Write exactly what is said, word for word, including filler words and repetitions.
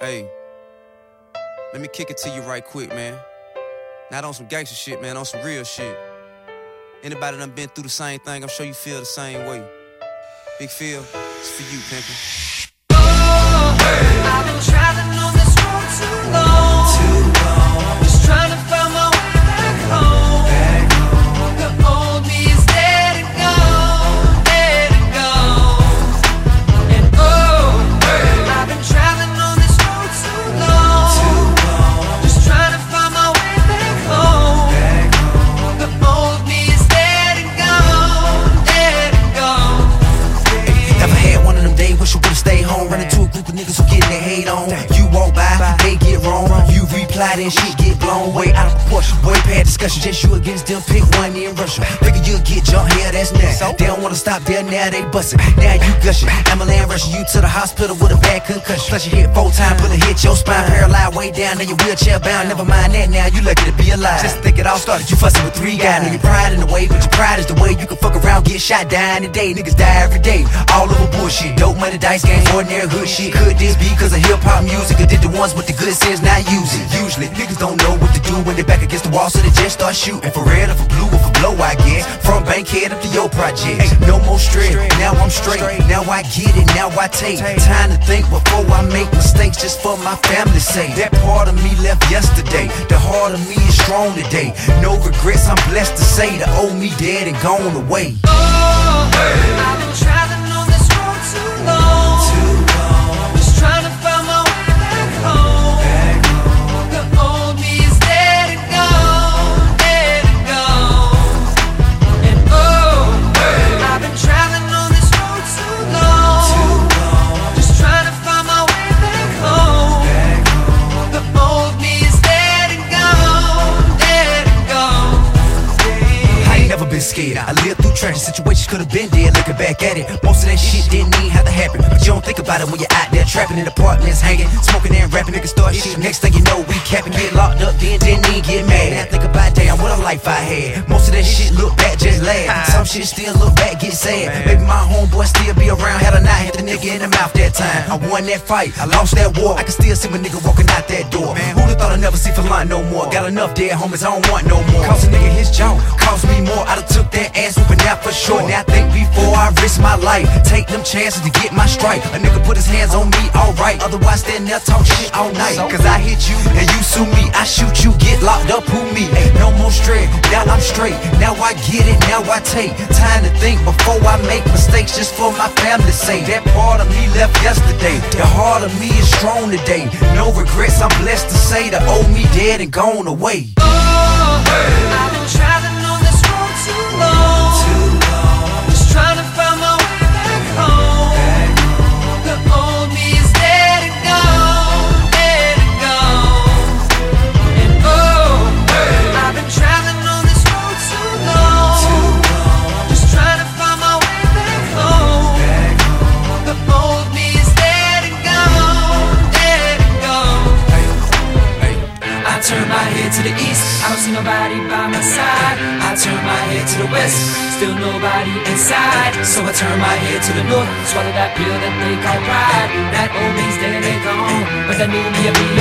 Hey, let me kick it to you right quick, man. Not on some gangster shit, man, on some real shit. Anybody done been through the same thing, I'm sure you feel the same way. Big Phil, it's for you, pimpin'. Oh, hey. I've been traveling on this road too long, too long. Just trying to find my way back home. Back home. The old me is dead and gone, dead and gone. And oh, hey. I've been traveling on this road too long, too long. Just trying to find my way back home. Back home. The old me is dead and gone, dead and gone. Never had one of them days, wish I would've stayed home. Running to a group of niggas who getting their hate on. You walk by, they get wrong. You reply, then shit get blown way out of proportion. Boy, pad discussion, just you against them, pick one in Russia. Figure you'll get jumped here, that's next. They don't wanna stop there, now they bustin'. Now you gushing. Ambulance rushing you to the hospital with a bad concussion. Plus you hit four times, bullet hit your spine, paralyzed way down, now you wheelchair bound. Never mind that, now you lucky to be alive. Just think it all started, you fussing with three guys. Now your pride in the way, but your pride is the way you can fuck around, get shot, die in a day. Niggas die every day, all over bullshit. Dope money, dice games, ordinary hood shit. Could this be cause of hip-hop music, or did the ones with the good sense not use it? Usually, niggas don't know what to do when they back against the wall, so they just start shooting. For red or for blue or for blow, I guess. From Bankhead up to your project. Hey, no more stress, now I'm straight. Now I get it, now I take time to think before I make mistakes, just for my family's sake. That part of me left yesterday, the heart of me is strong today. No regrets, I'm blessed to say the old me dead and gone away. Oh, hey. I've been traveling on this road too long, too long. Just trying to find my way back home. Back home. The old me is dead and gone, dead and gone. And oh, hey. I've been traveling on this road too long, too long. Just trying to find my way back home. Back home. The old me is dead and gone, dead and gone. I ain't never been scared. I lived through tragic situations, could've been dead. Looking back at it, most of that shit didn't even have to happen. But you don't think about it when you're out there trapping in apartments, hanging, smoking and rapping. Niggas start shit. Next thing you know, we capping, get locked up, then didn't even get mad. Now I think about damn, what a life I had. Most of that shit look back, just laugh. Some shit still look back, get sad. Maybe my homeboy still be around. Had I not hit the nigga in the mouth that time, I won that fight, I lost that war. I can still see my nigga walking out that door. Man, who'da thought I'd never see for line no more? Got enough dead homies, I don't want no more. Cost a nigga his jaw, cost me more. I done took that ass whooping out for sure. Now I think before I risk my life, take them chances to get my strike. A nigga put his hands on me, alright. Otherwise stand there talk shit all night. Cause I hit you and you sue me, I shoot you, get locked up, who me? Ain't no more stress, now I'm straight. Now I get it, now I take time to think before I make mistakes, just for my family's sake. That part of me left yesterday, the heart of me is strong today. No regrets, I'm blessed to say the old me dead and gone away. Oh, hey. I've been traveling on this road too long, too long. Just trying to find my way back home. Back home. The old me is dead and gone, dead and gone. And oh, hey. I've been traveling on this road too long, too long. Just trying to find my way back home. Back home. The old me is dead and gone, dead and gone. Hey, hey. I turn my head to the east, I don't see nobody by my side. I turn my head to the west, still nobody inside. So I turn my head to the north, swallow that pill that they call pride. That old me's dead and gone, but that new me will be